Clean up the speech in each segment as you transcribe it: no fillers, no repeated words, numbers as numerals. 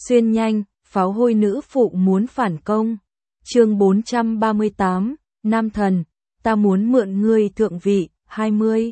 Xuyên nhanh, pháo hôi nữ phụ muốn phản công. Chương 438, Nam thần, ta muốn mượn ngươi thượng vị, 20.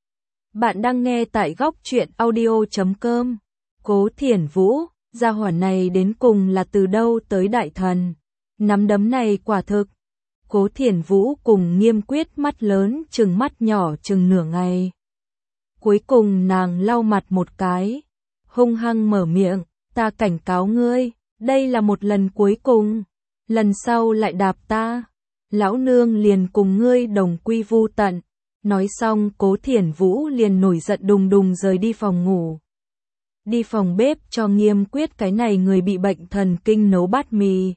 Bạn đang nghe tại góc truyện audio.com. Cố Thiển Vũ, gia hỏa này đến cùng là từ đâu tới đại thần. Nắm đấm này quả thực. Cố Thiển Vũ cùng Nghiêm Quyết mắt lớn chừng mắt nhỏ chừng nửa ngày. Cuối cùng nàng lau mặt một cái, hung hăng mở miệng, ta cảnh cáo ngươi, đây là một lần cuối cùng, lần sau lại đạp ta, lão nương liền cùng ngươi đồng quy vu tận. Nói xong Cố Thiển Vũ liền nổi giận đùng đùng rời đi phòng ngủ. Đi phòng bếp cho Nghiêm Quyết cái này người bị bệnh thần kinh nấu bát mì.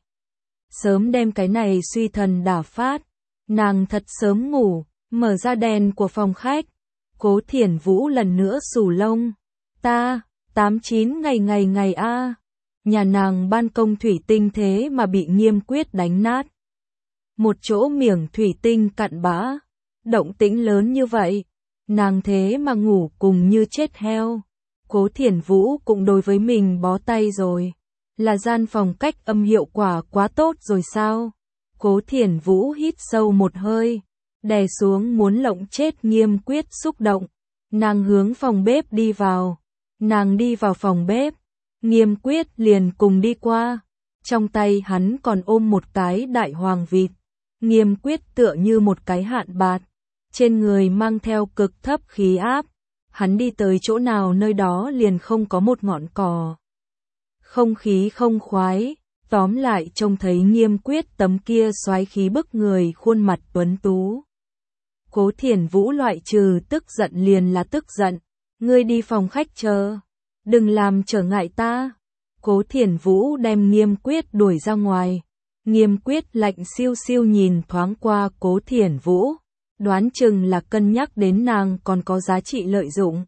Sớm đem cái này suy thần đả phát, nàng thật sớm ngủ, mở ra đèn của phòng khách. Cố Thiển Vũ lần nữa xù lông, ta, 89 ngày a. Nhà nàng ban công thủy tinh thế mà bị Nghiêm Quyết đánh nát. Một chỗ miệng thủy tinh cặn bã, động tĩnh lớn như vậy, nàng thế mà ngủ cùng như chết heo. Cố Thiển Vũ cũng đối với mình bó tay rồi, là gian phòng cách âm hiệu quả quá tốt rồi sao? Cố Thiển Vũ hít sâu một hơi, đè xuống muốn lộng chết Nghiêm Quyết xúc động, nàng hướng phòng bếp đi vào. Nàng đi vào phòng bếp, Nghiêm Quyết liền cùng đi qua, trong tay hắn còn ôm một cái đại hoàng vịt. Nghiêm Quyết tựa như một cái hạn bạt, trên người mang theo cực thấp khí áp, hắn đi tới chỗ nào nơi đó liền không có một ngọn cỏ. Không khí không khoái, tóm lại trông thấy Nghiêm Quyết tấm kia soái khí bức người khuôn mặt tuấn tú. Cố Thiển Vũ loại trừ tức giận liền là tức giận, ngươi đi phòng khách chờ, đừng làm trở ngại ta. Cố Thiển Vũ đem Nghiêm Quyết đuổi ra ngoài. Nghiêm Quyết lạnh siêu siêu nhìn thoáng qua Cố Thiển Vũ, đoán chừng là cân nhắc đến nàng còn có giá trị lợi dụng.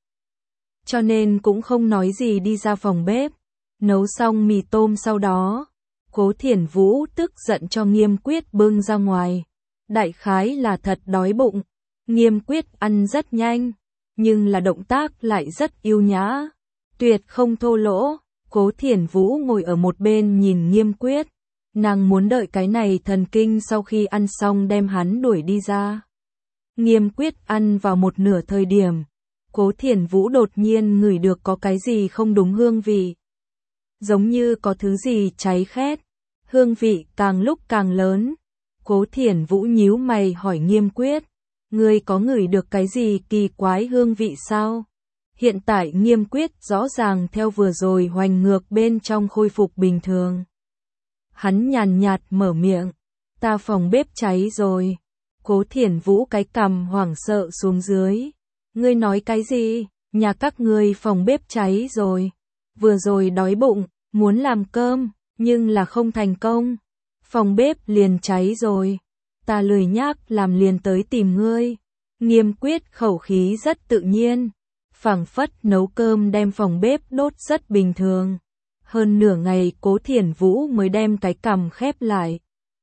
Cho nên cũng không nói gì đi ra phòng bếp, nấu xong mì tôm sau đó. Cố Thiển Vũ tức giận cho Nghiêm Quyết bưng ra ngoài. Đại khái là thật đói bụng. Nghiêm Quyết ăn rất nhanh, nhưng là động tác lại rất yêu nhã, tuyệt không thô lỗ. Cố Thiển Vũ ngồi ở một bên nhìn Nghiêm Quyết, nàng muốn đợi cái này thần kinh sau khi ăn xong đem hắn đuổi đi ra. Nghiêm Quyết ăn vào một nửa thời điểm, Cố Thiển Vũ đột nhiên ngửi được có cái gì không đúng hương vị. Giống như có thứ gì cháy khét, hương vị càng lúc càng lớn. Cố Thiển Vũ nhíu mày hỏi Nghiêm Quyết, ngươi có ngửi được cái gì kỳ quái hương vị sao? Hiện tại Nghiêm Quyết rõ ràng theo vừa rồi hoành ngược bên trong khôi phục bình thường. Hắn nhàn nhạt mở miệng, ta phòng bếp cháy rồi. Cố Thiển Vũ cái cằm hoảng sợ xuống dưới. Ngươi nói cái gì? Nhà các ngươi phòng bếp cháy rồi. Vừa rồi đói bụng, muốn làm cơm, nhưng là không thành công. Phòng bếp liền cháy rồi. Ta lười nhác làm liền tới tìm ngươi. Nghiêm Quyết khẩu khí rất tự nhiên, phảng phất nấu cơm đem phòng bếp đốt rất bình thường. Hơn nửa ngày Cố Thiển Vũ mới đem cái cằm khép lại.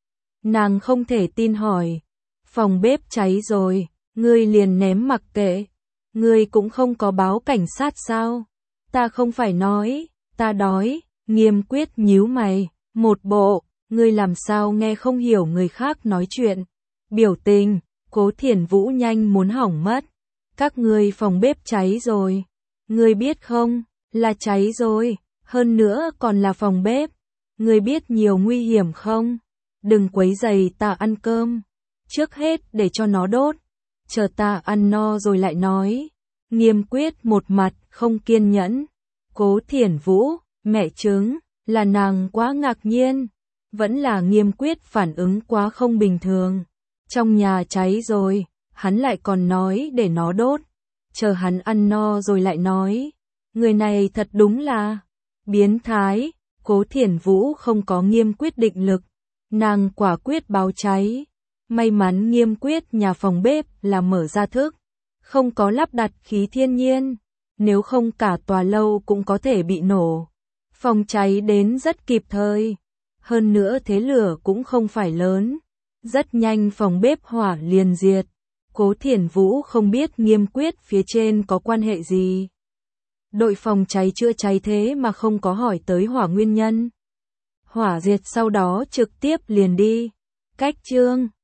Nàng không thể tin hỏi, phòng bếp cháy rồi, ngươi liền ném mặc kệ, ngươi cũng không có báo cảnh sát sao? Ta không phải nói, ta đói. Nghiêm Quyết nhíu mày, một bộ, ngươi làm sao nghe không hiểu người khác nói chuyện. Biểu tình, Cố Thiển Vũ nhanh muốn hỏng mất. Các ngươi phòng bếp cháy rồi, ngươi biết không, là cháy rồi, hơn nữa còn là phòng bếp. Ngươi biết nhiều nguy hiểm không? Đừng quấy rầy ta ăn cơm, trước hết để cho nó đốt, chờ ta ăn no rồi lại nói. Nghiêm Quyết một mặt không kiên nhẫn. Cố Thiển Vũ, mẹ chứng, là nàng quá ngạc nhiên, vẫn là Nghiêm Quyết phản ứng quá không bình thường. Trong nhà cháy rồi, hắn lại còn nói để nó đốt, chờ hắn ăn no rồi lại nói. Người này thật đúng là biến thái. Cố Thiển Vũ không có Nghiêm Quyết định lực, nàng quả quyết báo cháy. May mắn Nghiêm Quyết nhà phòng bếp là mở ra thức, không có lắp đặt khí thiên nhiên, nếu không cả tòa lâu cũng có thể bị nổ. Phòng cháy đến rất kịp thời, hơn nữa thế lửa cũng không phải lớn, rất nhanh phòng bếp hỏa liền diệt. Cố Thiển Vũ không biết Nghiêm Quyết phía trên có quan hệ gì. Đội phòng cháy chữa cháy thế mà không có hỏi tới hỏa nguyên nhân. Hỏa diệt sau đó trực tiếp liền đi. Cách chương